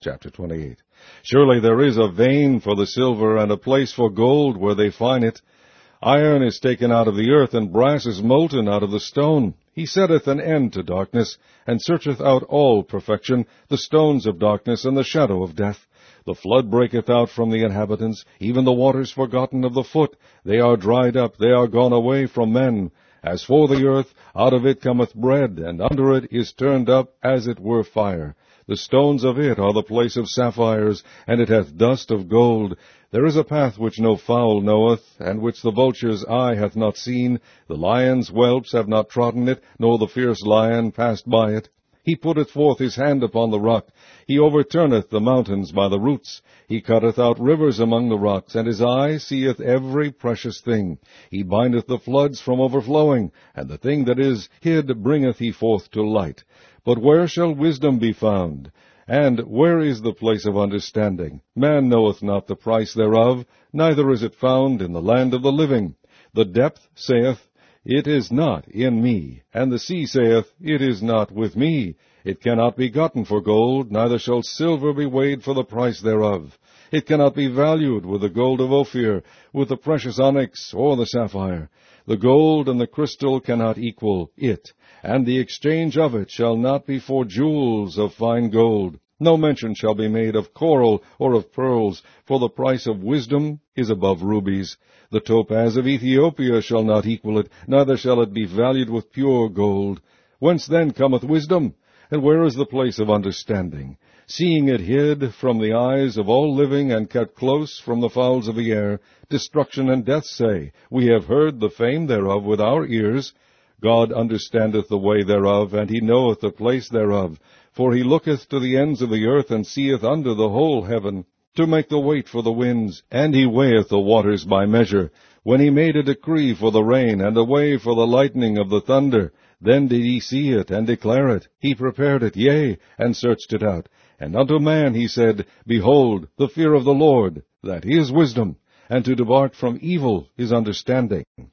Chapter 28. Surely there is a vein for the silver, and a place for gold where they find it. Iron is taken out of the earth, and brass is molten out of the stone. He setteth an end to darkness, and searcheth out all perfection, the stones of darkness, and the shadow of death. The flood breaketh out from the inhabitants, even the waters forgotten of the foot. They are dried up, they are gone away from men. As for the earth, out of it cometh bread, and under it is turned up as it were fire. The stones of it are the place of sapphires, and it hath dust of gold. There is a path which no fowl knoweth, and which the vulture's eye hath not seen. The lion's whelps have not trodden it, nor the fierce lion passed by it. He putteth forth his hand upon the rock. He overturneth the mountains by the roots. He cutteth out rivers among the rocks, and his eye seeth every precious thing. He bindeth the floods from overflowing, and the thing that is hid bringeth he forth to light. But where shall wisdom be found? And where is the place of understanding? Man knoweth not the price thereof, neither is it found in the land of the living. The depth saith, It is not in me, and the sea saith, It is not with me. It cannot be gotten for gold, neither shall silver be weighed for the price thereof. It cannot be valued with the gold of Ophir, with the precious onyx, or the sapphire. The gold and the crystal cannot equal it, and the exchange of it shall not be for jewels of fine gold. No mention shall be made of coral or of pearls, for the price of wisdom is above rubies. The topaz of Ethiopia shall not equal it, neither shall it be valued with pure gold. Whence then cometh wisdom? And where is the place of understanding? Seeing it hid from the eyes of all living, and kept close from the fowls of the air, destruction and death say, We have heard the fame thereof with our ears. God understandeth the way thereof, and he knoweth the place thereof. For he looketh to the ends of the earth, and seeth under the whole heaven, to make the weight for the winds, and he weigheth the waters by measure. When he made a decree for the rain, and a way for the lightning of the thunder, then did he see it, and declare it. He prepared it, yea, and searched it out. And unto man he said, Behold, the fear of the Lord, that is wisdom, and to depart from evil is understanding.